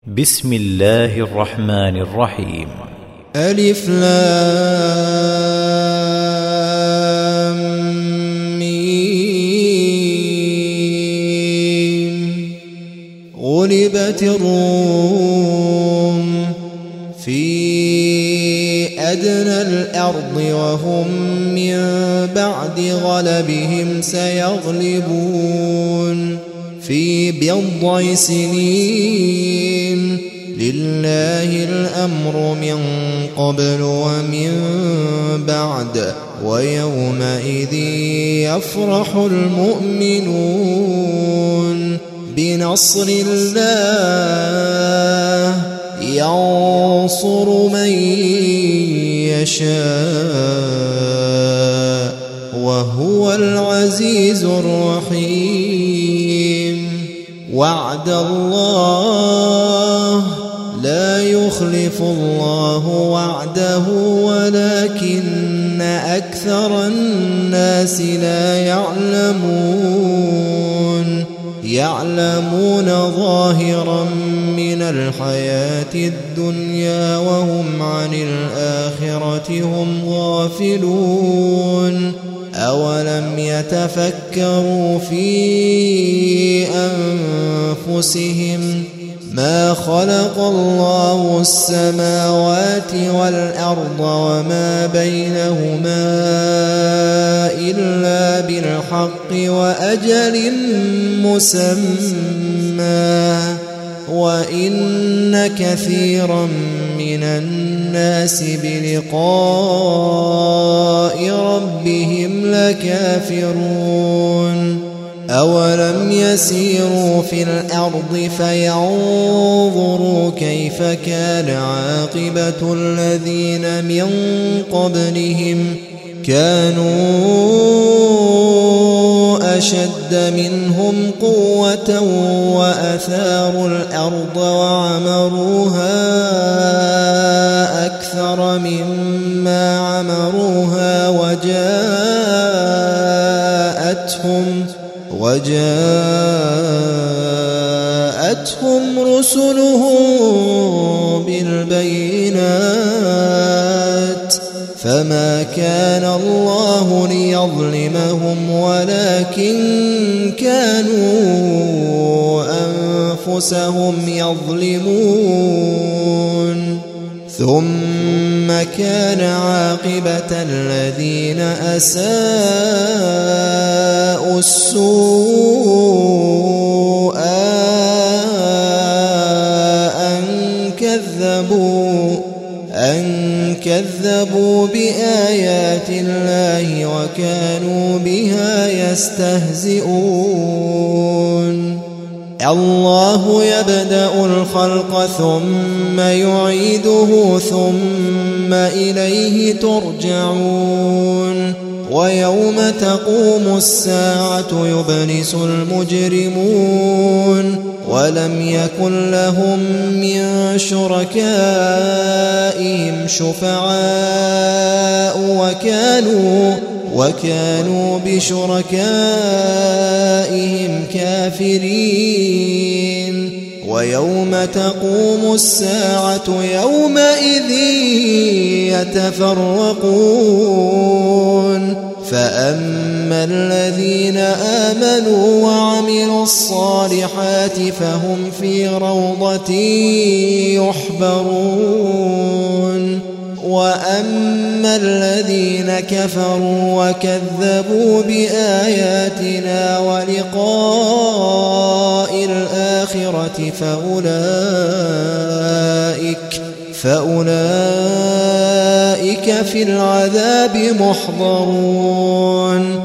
بسم الله الرحمن الرحيم. ألف لام ميم. غلبت الروم في أدنى الأرض وهم من بعد غلبهم سيغلبون في بضع سنين. لله الأمر من قبل ومن بعد ويومئذ يفرح المؤمنون بنصر الله ينصر من يشاء وهو العزيز الرحيم. وعد الله لا يخلف الله وعده ولكن أكثر الناس لا يعلمون ظاهرا من الحياة الدنيا وهم عن الآخرة هم غافلون. أولم يتفكروا في أنفسهم ما خلق الله السماوات والأرض وما بينهما إلا بالحق وأجل مسمى وإن كثيرا من الناس بلقاء ربهم لكافرون. أولم يسيروا في الأرض فينظروا كيف كان عاقبة الذين من قبلهم كانوا أشد منهم قوة وأثاروا الأرض وعمروها أكثر مما عمروها وجاءتهم رسلهم بالبينات فما كان الله ليظلمهم ولكن كانوا أنفسهم يظلمون. ثم كان عاقبة الذين أساءوا السوء أن كذبوا بآيات الله وكانوا بها يستهزئون. الله يبدأ الخلق ثم يعيده ثم إليه ترجعون. ويوم تقوم الساعة يبلس المجرمون ولم يكن لهم من شركائهم شفعاء وكانوا بشركائهم كافرين. ويوم تقوم الساعة يومئذ يتفرقون. فأما الذين آمنوا وعملوا الصالحات فهم في روضة يحبرون. وأما الذين كفروا وكذبوا بآياتنا ولقاء الآخرة فأولئك في العذاب محضرون.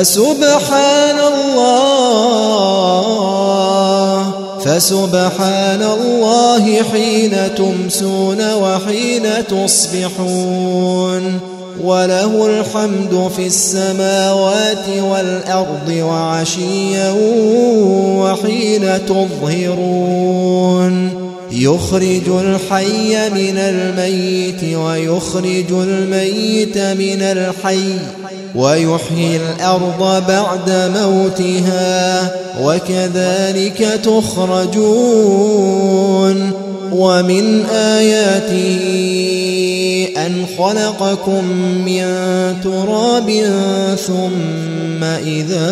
فسبحان الله حين تمسون وحين تصبحون وله الحمد في السماوات والأرض وعشيا وحين تظهرون. يخرج الحي من الميت ويخرج الميت من الحي ويحيي الأرض بعد موتها وكذلك تخرجون. ومن آياته أن خلقكم من تراب ثم إذا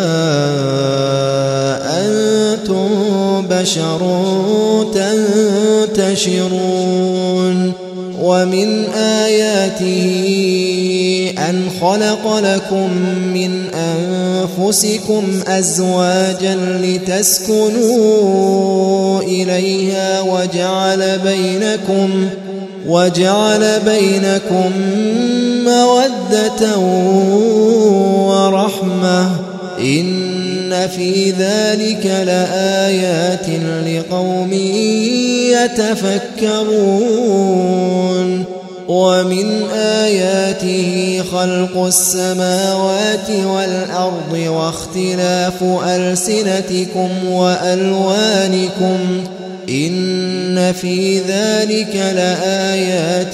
أنتم بشر تنتشرون ومن آياته أن خلق لكم من أنفسكم أزواجا لتسكنوا إليها وجعل بينكم مودة ورحمة إن في ذلك لآيات لقوم يتفكرون ومن آياته خلق السماوات والأرض واختلاف ألسنتكم وألوانكم إن في ذلك لآيات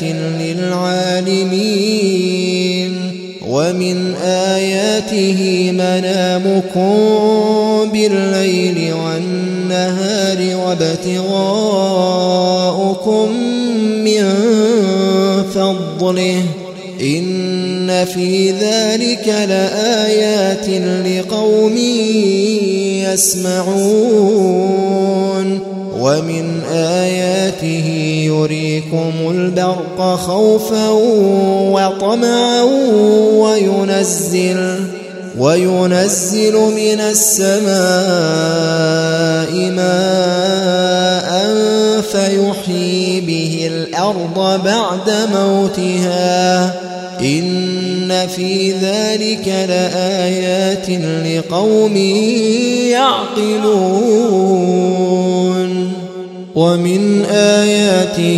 للعالمين ومن آياته منامكم بالليل والنهار وابتغاؤكم من فضله إن في ذلك لآيات لقوم يسمعون ومن آياته يريكم البرق خوفا وطمعا وينزل من السماء ماء فيحيي به الأرض بعد موتها إن في ذلك لآيات لقوم يعقلون ومن آياته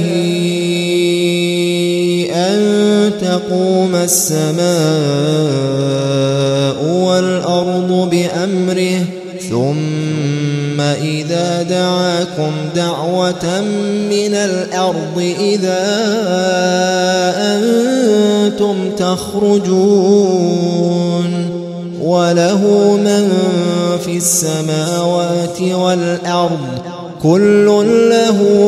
أن تقوم السماء والأرض بأمره ثم إذا دعاكم دعوة من الأرض إذا أنتم تخرجون وله من في السماوات والأرض كل له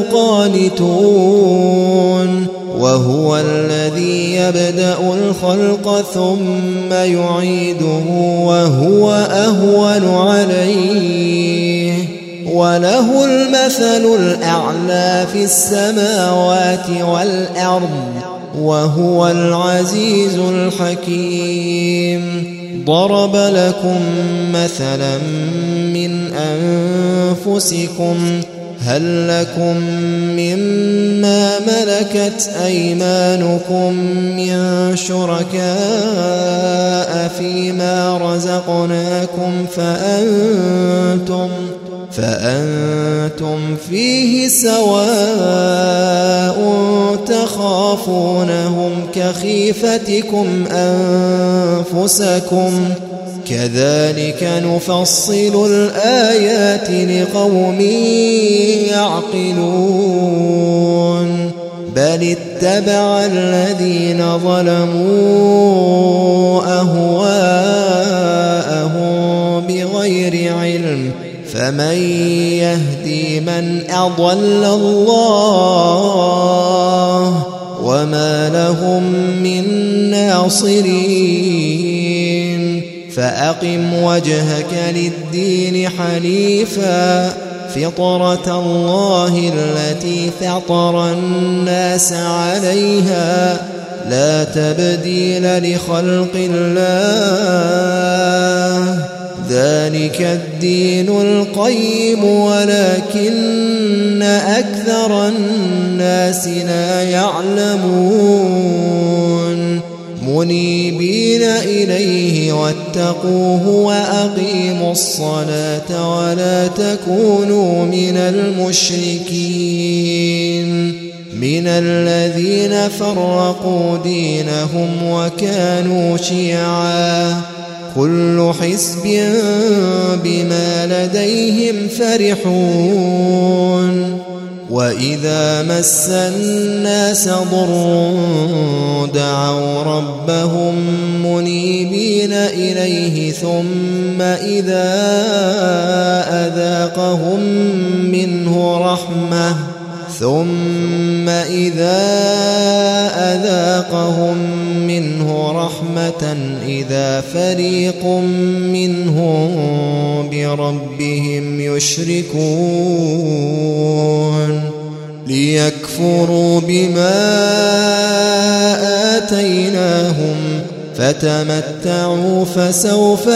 قانتون وهو الذي يبدأ الخلق ثم يعيده وهو أهون عليه وله المثل الأعلى في السماوات والأرض وهو العزيز الحكيم ضرب لكم مثلا من أنفسكم هل لكم مما ملكت أيمانكم من شركاء فيما رزقناكم فأنتم فيه سواء تخافونهم كخيفتكم أنفسكم كذلك نفصل الآيات لقوم يعقلون بل اتبع الذين ظلموا أهواءهم بغير علم فمن يهدي من أضل الله وما لهم من ناصرين فأقم وجهك للدين حنيفا فطرة الله التي فطر الناس عليها لا تبديل لخلق الله ذلك الدين القيم ولكن أكثر الناس لا يعلمون منيبين إليه واتقوه وأقيموا الصلاة ولا تكونوا من المشركين من الذين فرقوا دينهم وكانوا شيعا كل حزب بما لديهم فرحون وإذا مس الناس ضر دعوا ربهم منيبين إليه ثم إذا أذاقهم منه رحمة ثم إذا أذاقهم منه رحمة إذا فريق منهم بربهم يشركون ليكفروا بما آتيناهم فتمتعوا فسوف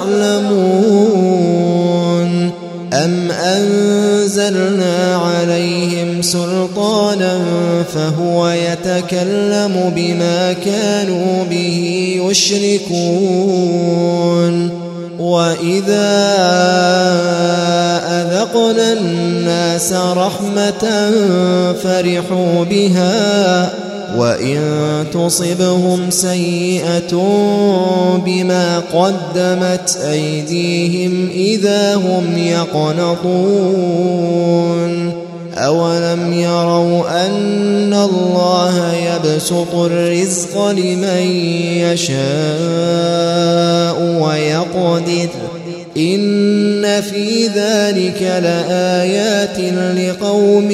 تعلمون أم أنزلنا عليهم سلطانا فهو يتكلم بما كانوا به يشركون وإذا أذقنا الناس رحمة فرحوا بها وإن تصبهم سيئة بما قدمت أيديهم إذا هم يقنطون أولم يروا أن الله يبسط الرزق لمن يشاء ويقدر إن في ذلك لآيات لقوم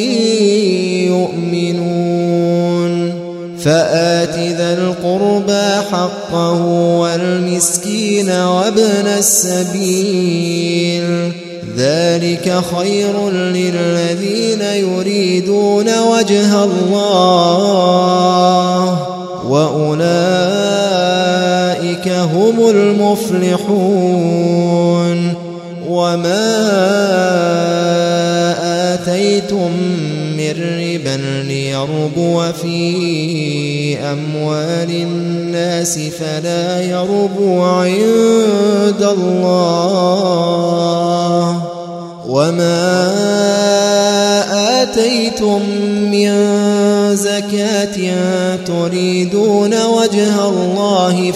يؤمنون فآت ذا القربى حقه والمسكين وابن السبيل ذلك خير للذين يريدون وجه الله وأولئك هم المفلحون وما آتيتم من ربا ليربو في أموال الناس فلا يربو عند الله وما آتيتم من زكاة تريدون وجه الله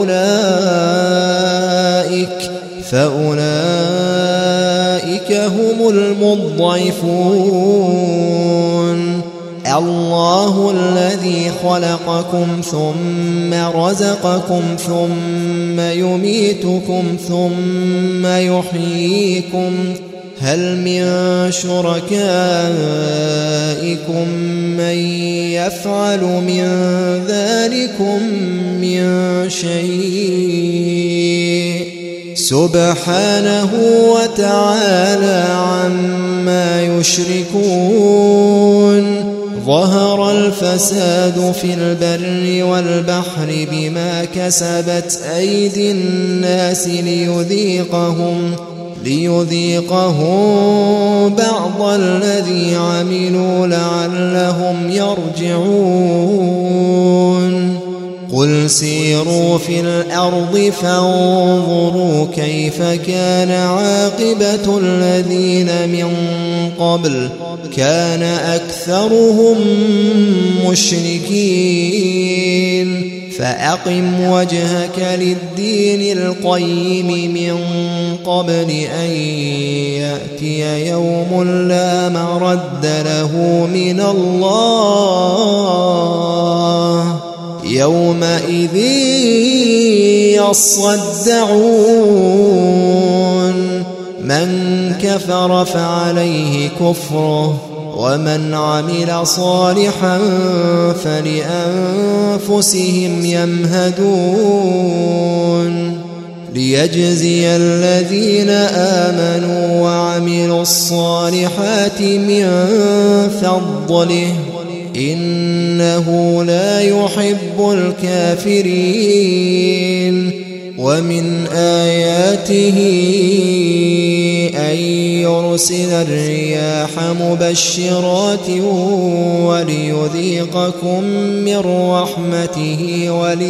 فأولئك هم المضعفون الله الذي خلقكم ثم رزقكم ثم يميتكم ثم يحييكم هل من شركائكم من يفعل من ذلكم من شيء سبحانه وتعالى عما يشركون ظهر الفساد في البر والبحر بما كسبت أيدي الناس ليذيقهم بعض الذي عملوا لعلهم يرجعون قل سيروا في الأرض فانظروا كيف كان عاقبة الذين من قبل كان أكثرهم مشركين فأقم وجهك للدين القيم من قبل أن يأتي يوم لا مرد له من الله يومئذ يصدعون من كفر فعليه كفره ومن عمل صالحا فلأنفسهم يمهدون ليجزي الذين آمنوا وعملوا الصالحات من فضله إنه لا يحب الكافرين ومن آياته أن يرسل الرياح مبشرات وليذيقكم من رحمته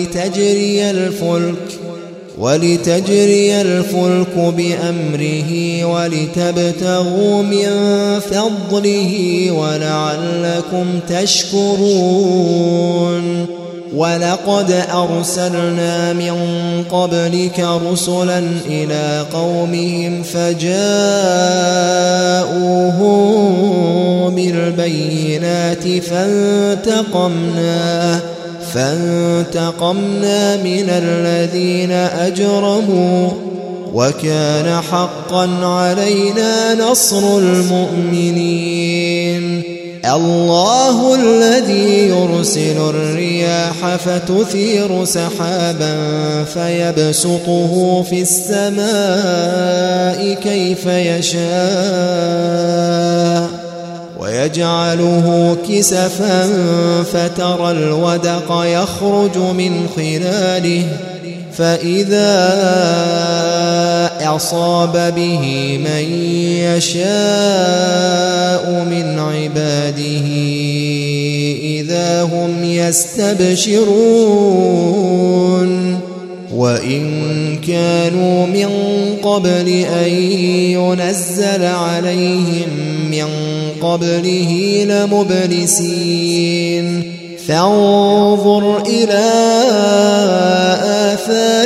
ولتجري الفلك بأمره ولتبتغوا من فضله ولعلكم تشكرون ولقد أرسلنا من قبلك رسلا إلى قومهم فجاءوهم بالبينات فانتقمنا من الذين أجرموا وكان حقا علينا نصر المؤمنين الله الذي يرسل الرياح فتثير سحابا فيبسطه في السماء كيف يشاء ويجعله كسفا فترى الودق يخرج من خلاله فإذا أصاب به من يشاء من عباده إذا هم يستبشرون وإن كانوا من قبل أن ينزل عليهم من قبله لمبلسين فانظر إلى آثار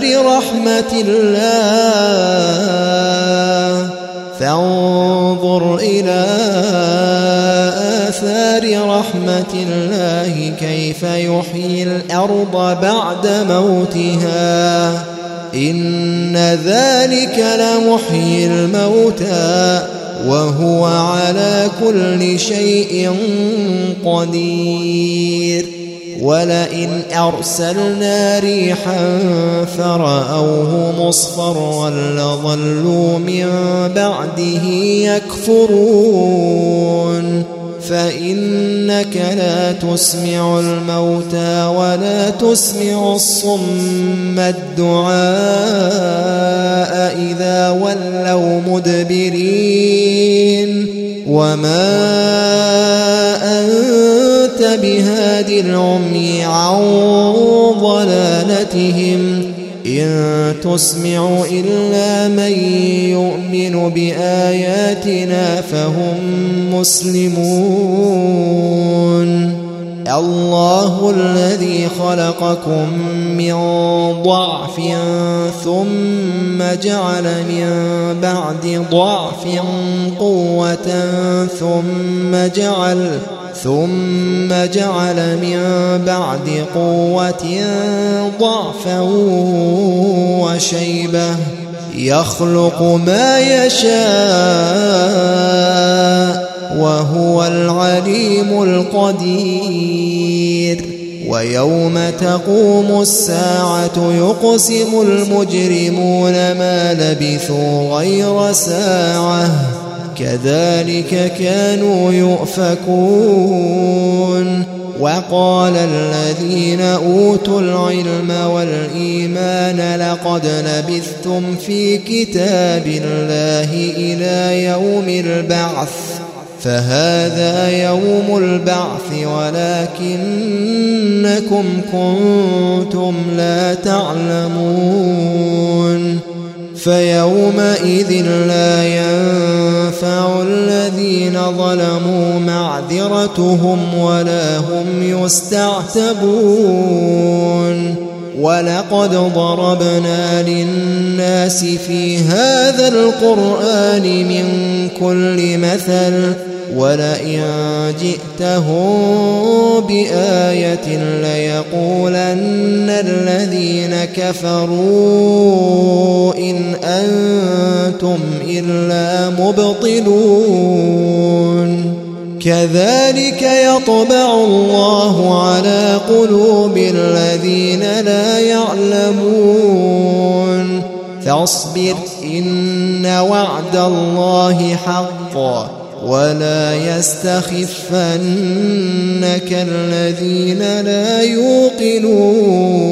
رحمة الله كيف يحيي الأرض بعد موتها إن ذلك لمحيي الموتى وهو على كل شيء قدير ولئن أرسلنا ريحا فرأوه مصفرا لظلوا من بعده يكفرون فإنك لا تسمع الموتى ولا تسمع الصم الدعاء إذا ولوا مدبرين وما أنت بهاد العمي عن ضلالتهم إن تسمع إلا من يؤمن بآياتنا فهم مسلمون الله الذي خلقكم من ضعف ثم جعل من بعد ضعف قوة ثم جعل من بعد قوة ضعفا وشيبة يخلق ما يشاء وهو العليم القدير ويوم تقوم الساعة يقسم المجرمون ما لبثوا غير ساعة كذلك كانوا يؤفكون وقال الذين أوتوا العلم والإيمان لقد لبثتم في كتاب الله إلى يوم البعث فهذا يوم البعث ولكنكم كنتم لا تعلمون فيومئذ لا ينفع الذين ظلموا معذرتهم ولا هم يستعتبون ولقد ضربنا للناس في هذا القرآن من كل مثل ولئن جئتهم بآية ليقولن الذين كفروا إن أنتم إلا مبطلون كذلك يطبع الله على قلوب الذين لا يعلمون فاصبر إن وعد الله حق ولا يستخفنك الذين لا يوقنون